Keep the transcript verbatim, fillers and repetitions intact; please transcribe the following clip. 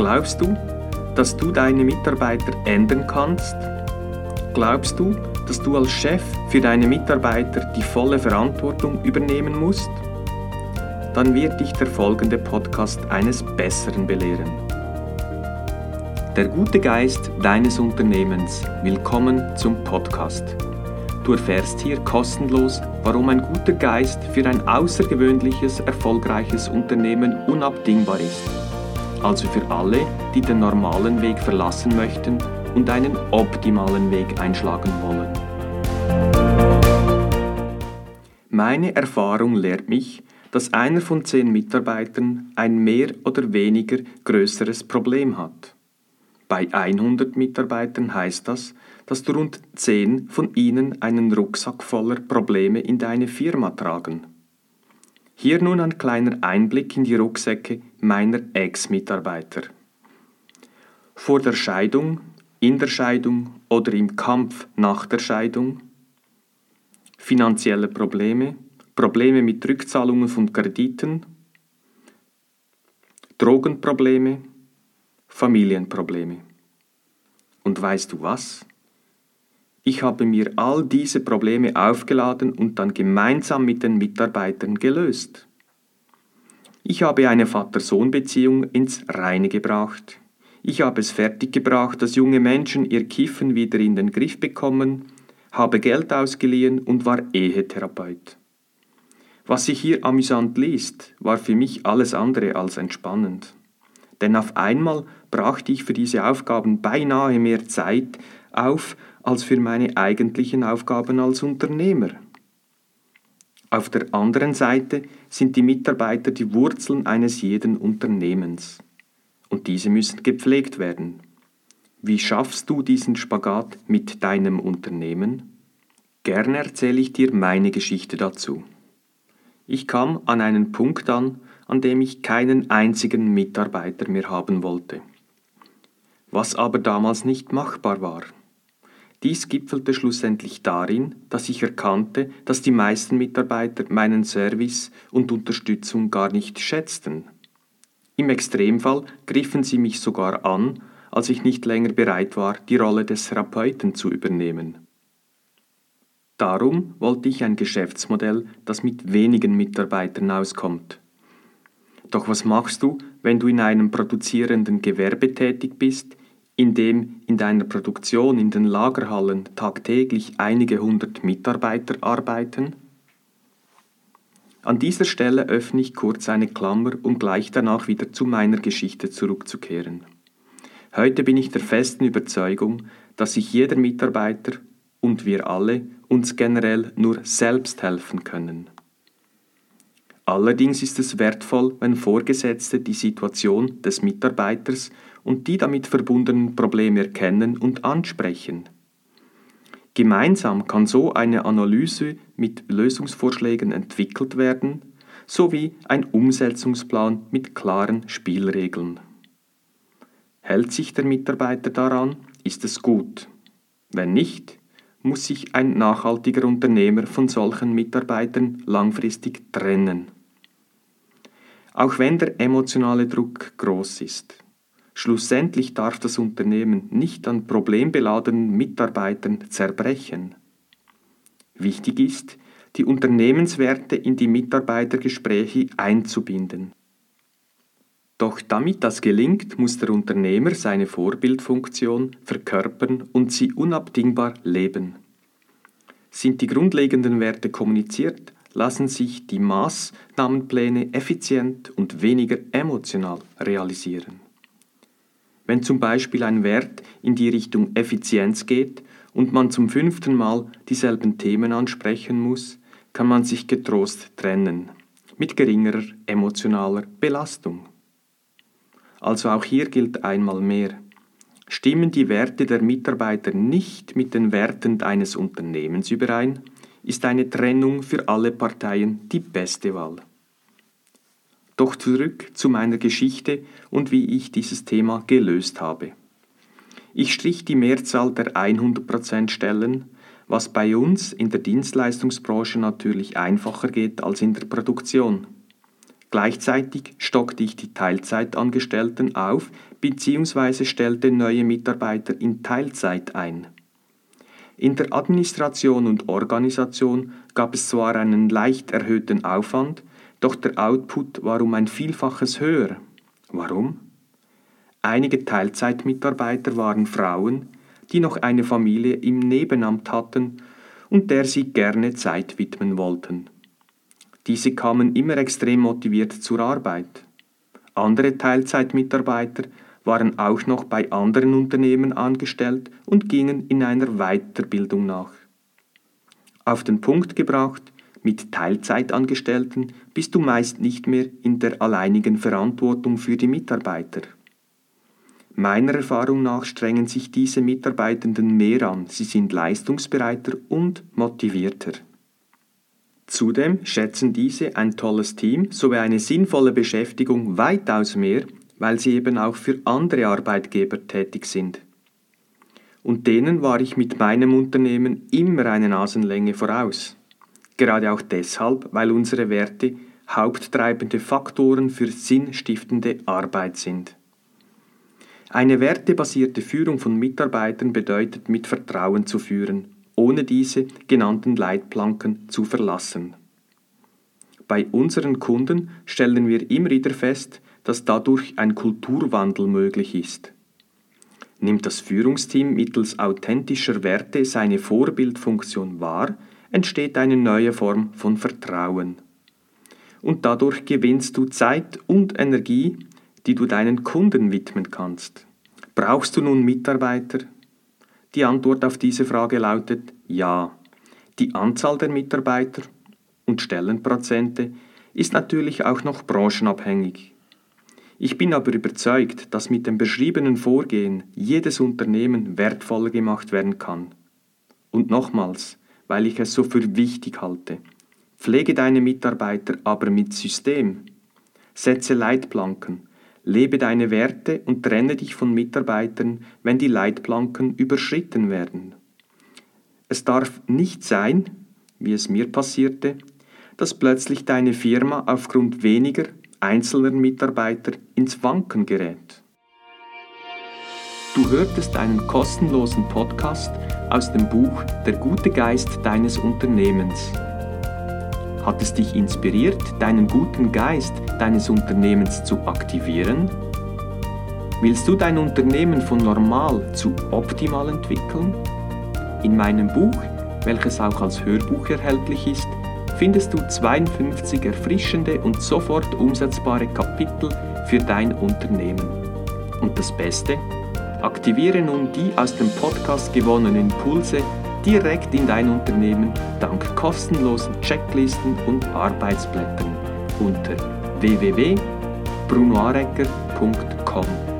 Glaubst du, dass du deine Mitarbeiter ändern kannst? Glaubst du, dass du als Chef für deine Mitarbeiter die volle Verantwortung übernehmen musst? Dann wird dich der folgende Podcast eines Besseren belehren. Der gute Geist deines Unternehmens. Willkommen zum Podcast. Du erfährst hier kostenlos, warum ein guter Geist für ein außergewöhnliches, erfolgreiches Unternehmen unabdingbar ist. Also für alle, die den normalen Weg verlassen möchten und einen optimalen Weg einschlagen wollen. Meine Erfahrung lehrt mich, dass einer von zehn Mitarbeitern ein mehr oder weniger größeres Problem hat. Bei hundert Mitarbeitern heißt das, dass rund zehn von ihnen einen Rucksack voller Probleme in deine Firma tragen. Hier nun ein kleiner Einblick in die Rucksäcke meiner Ex-Mitarbeiter. Vor der Scheidung, in der Scheidung oder im Kampf nach der Scheidung, finanzielle Probleme, Probleme mit Rückzahlungen von Krediten, Drogenprobleme, Familienprobleme. Und weißt du was? Ich habe mir all diese Probleme aufgeladen und dann gemeinsam mit den Mitarbeitern gelöst. Ich habe eine Vater-Sohn-Beziehung ins Reine gebracht. Ich habe es fertiggebracht, dass junge Menschen ihr Kiffen wieder in den Griff bekommen, habe Geld ausgeliehen und war Ehetherapeut. Was sich hier amüsant liest, war für mich alles andere als entspannend. Denn auf einmal brachte ich für diese Aufgaben beinahe mehr Zeit auf als für meine eigentlichen Aufgaben als Unternehmer. Auf der anderen Seite sind die Mitarbeiter die Wurzeln eines jeden Unternehmens. Und diese müssen gepflegt werden. Wie schaffst du diesen Spagat mit deinem Unternehmen? Gerne erzähle ich dir meine Geschichte dazu. Ich kam an einen Punkt an, an dem ich keinen einzigen Mitarbeiter mehr haben wollte. Was aber damals nicht machbar war. Dies gipfelte schlussendlich darin, dass ich erkannte, dass die meisten Mitarbeiter meinen Service und Unterstützung gar nicht schätzten. Im Extremfall griffen sie mich sogar an, als ich nicht länger bereit war, die Rolle des Therapeuten zu übernehmen. Darum wollte ich ein Geschäftsmodell, das mit wenigen Mitarbeitern auskommt. Doch was machst du, wenn du in einem produzierenden Gewerbe tätig bist, in dem in deiner Produktion in den Lagerhallen tagtäglich einige hundert Mitarbeiter arbeiten? An dieser Stelle öffne ich kurz eine Klammer, um gleich danach wieder zu meiner Geschichte zurückzukehren. Heute bin ich der festen Überzeugung, dass sich jeder Mitarbeiter und wir alle uns generell nur selbst helfen können. Allerdings ist es wertvoll, wenn Vorgesetzte die Situation des Mitarbeiters und die damit verbundenen Probleme erkennen und ansprechen. Gemeinsam kann so eine Analyse mit Lösungsvorschlägen entwickelt werden, sowie ein Umsetzungsplan mit klaren Spielregeln. Hält sich der Mitarbeiter daran, ist es gut. Wenn nicht, muss sich ein nachhaltiger Unternehmer von solchen Mitarbeitern langfristig trennen. Auch wenn der emotionale Druck groß ist. Schlussendlich darf das Unternehmen nicht an problembeladenen Mitarbeitern zerbrechen. Wichtig ist, die Unternehmenswerte in die Mitarbeitergespräche einzubinden. Doch damit das gelingt, muss der Unternehmer seine Vorbildfunktion verkörpern und sie unabdingbar leben. Sind die grundlegenden Werte kommuniziert, lassen sich die Maßnahmenpläne effizient und weniger emotional realisieren. Wenn zum Beispiel ein Wert in die Richtung Effizienz geht und man zum fünften Mal dieselben Themen ansprechen muss, kann man sich getrost trennen, mit geringerer emotionaler Belastung. Also auch hier gilt einmal mehr. Stimmen die Werte der Mitarbeiter nicht mit den Werten eines Unternehmens überein, ist eine Trennung für alle Parteien die beste Wahl. Doch zurück zu meiner Geschichte und wie ich dieses Thema gelöst habe. Ich strich die Mehrzahl der hundert Prozent Stellen, was bei uns in der Dienstleistungsbranche natürlich einfacher geht als in der Produktion. Gleichzeitig stockte ich die Teilzeitangestellten auf bzw. stellte neue Mitarbeiter in Teilzeit ein. In der Administration und Organisation gab es zwar einen leicht erhöhten Aufwand, doch der Output war um ein Vielfaches höher. Warum? Einige Teilzeitmitarbeiter waren Frauen, die noch eine Familie im Nebenamt hatten und der sie gerne Zeit widmen wollten. Diese kamen immer extrem motiviert zur Arbeit. Andere Teilzeitmitarbeiter waren auch noch bei anderen Unternehmen angestellt und gingen in einer Weiterbildung nach. Auf den Punkt gebracht, mit Teilzeitangestellten bist du meist nicht mehr in der alleinigen Verantwortung für die Mitarbeiter. Meiner Erfahrung nach strengen sich diese Mitarbeitenden mehr an, sie sind leistungsbereiter und motivierter. Zudem schätzen diese ein tolles Team sowie eine sinnvolle Beschäftigung weitaus mehr, weil sie eben auch für andere Arbeitgeber tätig sind. Und denen war ich mit meinem Unternehmen immer eine Nasenlänge voraus. Gerade auch deshalb, weil unsere Werte haupttreibende Faktoren für sinnstiftende Arbeit sind. Eine wertebasierte Führung von Mitarbeitern bedeutet, mit Vertrauen zu führen, ohne diese genannten Leitplanken zu verlassen. Bei unseren Kunden stellen wir immer wieder fest, dass dadurch ein Kulturwandel möglich ist. Nimmt das Führungsteam mittels authentischer Werte seine Vorbildfunktion wahr, entsteht eine neue Form von Vertrauen. Und dadurch gewinnst du Zeit und Energie, die du deinen Kunden widmen kannst. Brauchst du nun Mitarbeiter? Die Antwort auf diese Frage lautet ja. Die Anzahl der Mitarbeiter und Stellenprozente ist natürlich auch noch branchenabhängig. Ich bin aber überzeugt, dass mit dem beschriebenen Vorgehen jedes Unternehmen wertvoller gemacht werden kann. Und nochmals, weil ich es so für wichtig halte, pflege deine Mitarbeiter aber mit System. Setze Leitplanken, lebe deine Werte und trenne dich von Mitarbeitern, wenn die Leitplanken überschritten werden. Es darf nicht sein, wie es mir passierte, dass plötzlich deine Firma aufgrund weniger einzelner Mitarbeiter ins Wanken gerät. Du hörtest einen kostenlosen Podcast aus dem Buch Der gute Geist deines Unternehmens. Hat es dich inspiriert, deinen guten Geist deines Unternehmens zu aktivieren? Willst du dein Unternehmen von normal zu optimal entwickeln? In meinem Buch, welches auch als Hörbuch erhältlich ist, findest du zweiundfünfzig erfrischende und sofort umsetzbare Kapitel für dein Unternehmen. Und das Beste? Aktiviere nun die aus dem Podcast gewonnenen Impulse direkt in dein Unternehmen dank kostenlosen Checklisten und Arbeitsblättern unter w w w punkt bruno aregger punkt com.